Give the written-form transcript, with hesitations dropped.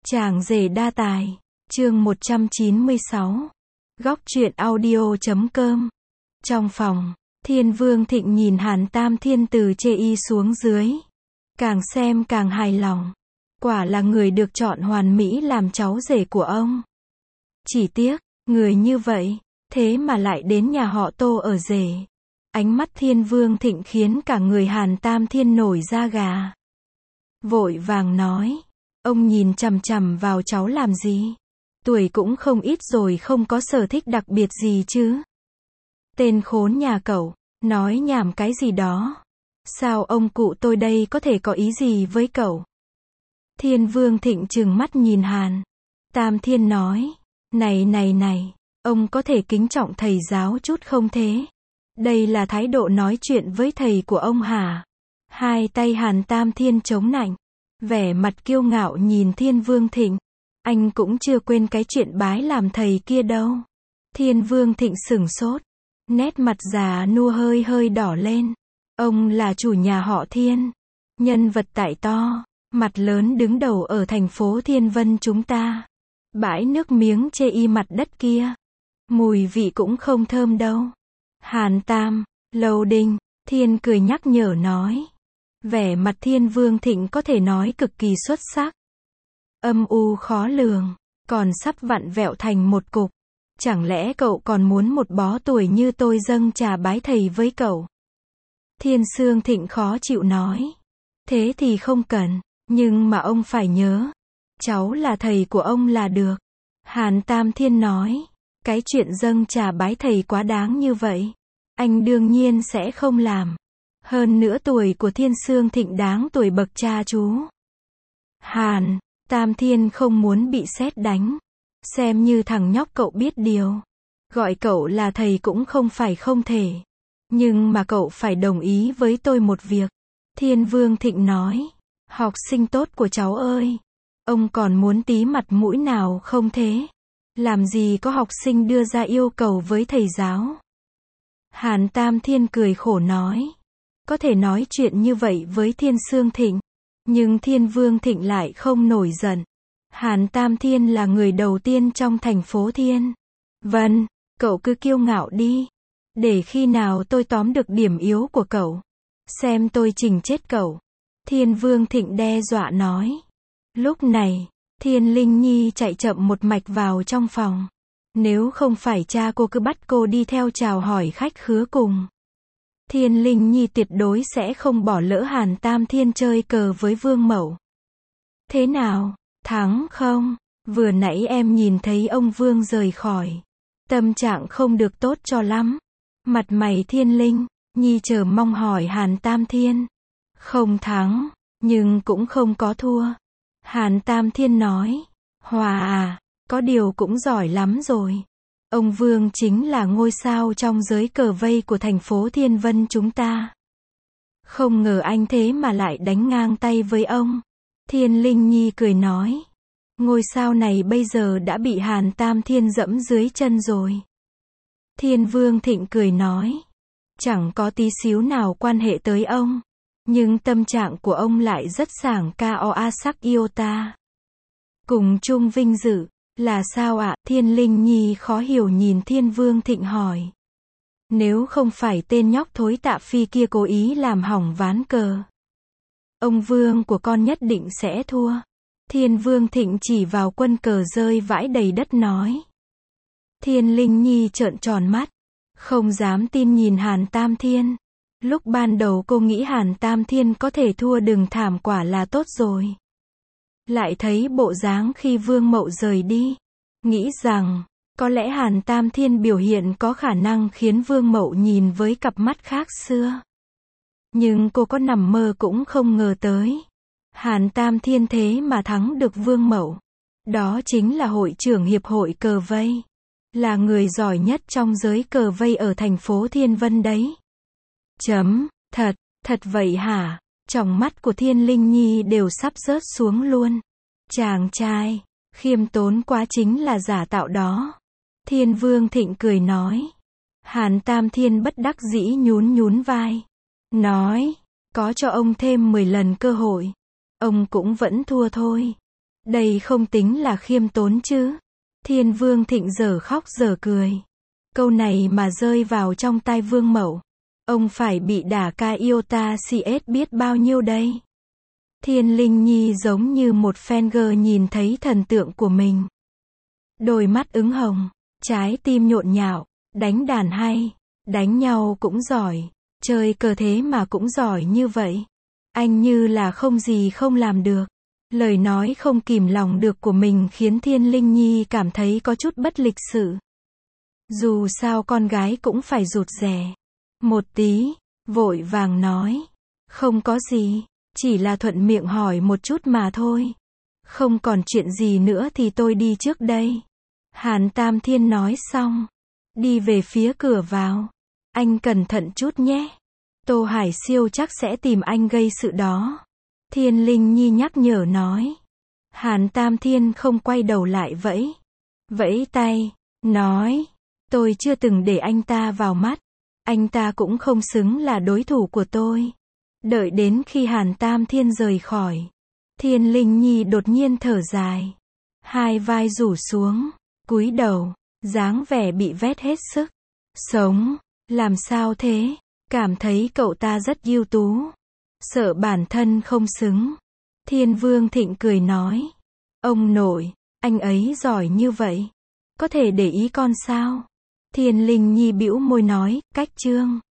Chàng rể đa tài. Chương 196. Góc truyện audio.com. Trong phòng, Thiên Vương Thịnh nhìn Hàn Tam Thiên từ chê y xuống dưới. Càng xem càng hài lòng. Quả là người được chọn hoàn mỹ làm cháu rể của ông. Chỉ tiếc, người như vậy, thế mà lại đến nhà họ Tô ở rể. Ánh mắt Thiên Vương Thịnh khiến cả người Hàn Tam Thiên nổi da gà. Vội vàng nói, ông nhìn chằm chằm vào cháu làm gì? Tuổi cũng không ít rồi, không có sở thích đặc biệt gì chứ? Tên khốn nhà cậu, nói nhảm cái gì đó? Sao ông cụ tôi đây có thể có ý gì với cậu? Thiên Vương Thịnh trừng mắt nhìn Hàn Tam Thiên nói, này, ông có thể kính trọng thầy giáo chút không thế? Đây là thái độ nói chuyện với thầy của ông hả? Hai tay Hàn Tam Thiên chống nạnh, vẻ mặt kiêu ngạo nhìn Thiên Vương Thịnh. Anh cũng chưa quên cái chuyện bái làm thầy kia đâu. Thiên Vương Thịnh sửng sốt, nét mặt già nua hơi đỏ lên. Ông là chủ nhà họ Thiên, nhân vật tại to, mặt lớn đứng đầu ở thành phố Thiên Vân chúng ta. Bãi nước miếng chê y mặt đất kia, mùi vị cũng không thơm đâu. Hàn Tam, Lâu Đinh, Thiên cười nhắc nhở nói. Vẻ mặt Thiên Vương Thịnh có thể nói cực kỳ xuất sắc. Âm u khó lường, còn sắp vặn vẹo thành một cục. Chẳng lẽ cậu còn muốn một bó tuổi như tôi dâng trà bái thầy với cậu? Thiên Sương Thịnh khó chịu nói. Thế thì không cần, nhưng mà ông phải nhớ, cháu là thầy của ông là được. Hàn Tam Thiên nói, cái chuyện dâng trà bái thầy quá đáng như vậy, anh đương nhiên sẽ không làm. Hơn nữa tuổi của Thiên Sương Thịnh đáng tuổi bậc cha chú. Hàn Tam Thiên không muốn bị sét đánh. Xem như thằng nhóc cậu biết điều. Gọi cậu là thầy cũng không phải không thể. Nhưng mà cậu phải đồng ý với tôi một việc. Thiên Vương Thịnh nói. Học sinh tốt của cháu ơi. Ông còn muốn tí mặt mũi nào không thế? Làm gì có học sinh đưa ra yêu cầu với thầy giáo? Hàn Tam Thiên cười khổ nói. Có thể nói chuyện như vậy với Thiên Sương Thịnh. Nhưng Thiên Vương Thịnh lại không nổi giận. Hàn Tam Thiên là người đầu tiên trong thành phố Thiên Vân. Cậu cứ kiêu ngạo đi. Để khi nào tôi tóm được điểm yếu của cậu, xem tôi chỉnh chết cậu. Thiên Vương Thịnh đe dọa nói. Lúc này, Thiên Linh Nhi chạy chậm một mạch vào trong phòng. Nếu không phải cha cô cứ bắt cô đi theo chào hỏi khách khứa cùng, Thiên Linh Nhi tuyệt đối sẽ không bỏ lỡ Hàn Tam Thiên chơi cờ với Vương Mậu. Thế nào, thắng không? Vừa nãy em nhìn thấy ông Vương rời khỏi. Tâm trạng không được tốt cho lắm. Mặt mày Thiên Linh Nhi chờ mong hỏi Hàn Tam Thiên. Không thắng, nhưng cũng không có thua. Hàn Tam Thiên nói. Hòa à, có điều cũng giỏi lắm rồi. Ông Vương chính là ngôi sao trong giới cờ vây của thành phố Thiên Vân chúng ta. Không ngờ anh thế mà lại đánh ngang tay với ông. Thiên Linh Nhi cười nói. Ngôi sao này bây giờ đã bị Hàn Tam Thiên dẫm dưới chân rồi. Thiên Vương Thịnh cười nói. Chẳng có tí xíu nào quan hệ tới ông. Nhưng tâm trạng của ông lại rất sảng ca sắc yêu ta. Cùng chung vinh dự. Là sao ạ? Thiên Linh Nhi khó hiểu nhìn Thiên Vương Thịnh hỏi. Nếu không phải tên nhóc thối Tạ Phi kia cố ý làm hỏng ván cờ, ông Vương của con nhất định sẽ thua. Thiên Vương Thịnh chỉ vào quân cờ rơi vãi đầy đất nói. Thiên Linh Nhi trợn tròn mắt, không dám tin nhìn Hàn Tam Thiên. Lúc ban đầu cô nghĩ Hàn Tam Thiên có thể thua đừng thảm quả là tốt rồi. Lại thấy bộ dáng khi Vương Mậu rời đi, nghĩ rằng, có lẽ Hàn Tam Thiên biểu hiện có khả năng khiến Vương Mậu nhìn với cặp mắt khác xưa. Nhưng cô có nằm mơ cũng không ngờ tới. Hàn Tam Thiên thế mà thắng được Vương Mậu. Đó chính là hội trưởng hiệp hội cờ vây. Là người giỏi nhất trong giới cờ vây ở thành phố Thiên Vân đấy. Thật vậy hả? Tròng mắt của Thiên Linh Nhi đều sắp rớt xuống luôn. Chàng trai, khiêm tốn quá chính là giả tạo đó. Thiên Vương Thịnh cười nói. Hàn Tam Thiên bất đắc dĩ nhún vai. Nói, có cho ông thêm 10 lần cơ hội, ông cũng vẫn thua thôi. Đây không tính là khiêm tốn chứ. Thiên Vương Thịnh dở khóc dở cười. Câu này mà rơi vào trong tai Vương Mậu, ông phải bị đả ca iota CS biết bao nhiêu đây. Thiên Linh Nhi giống như một fan girl nhìn thấy thần tượng của mình. Đôi mắt ửng hồng, trái tim nhộn nhạo, đánh đàn hay, đánh nhau cũng giỏi, chơi cờ thế mà cũng giỏi như vậy. Anh như là không gì không làm được. Lời nói không kìm lòng được của mình khiến Thiên Linh Nhi cảm thấy có chút bất lịch sự. Dù sao con gái cũng phải rụt rè một tí, vội vàng nói. Không có gì, chỉ là thuận miệng hỏi một chút mà thôi. Không còn chuyện gì nữa thì tôi đi trước đây. Hàn Tam Thiên nói xong, đi về phía cửa vào. Anh cẩn thận chút nhé. Tô Hải Siêu chắc sẽ tìm anh gây sự đó. Thiên Linh Nhi nhắc nhở nói. Hàn Tam Thiên không quay đầu lại vẫy tay, nói. Tôi chưa từng để anh ta vào mắt. Anh ta cũng không xứng là đối thủ của tôi. Đợi đến khi Hàn Tam Thiên rời khỏi, Thiên Linh Nhi đột nhiên thở dài. Hai vai rủ xuống, cúi đầu, dáng vẻ bị vét hết sức. Sống, làm sao thế? Cảm thấy cậu ta rất ưu tú. Sợ bản thân không xứng. Thiên Vương Thịnh cười nói. Ông nội, anh ấy giỏi như vậy. Có thể để ý con sao? Thiên Linh Nhi bĩu môi nói, cách chương.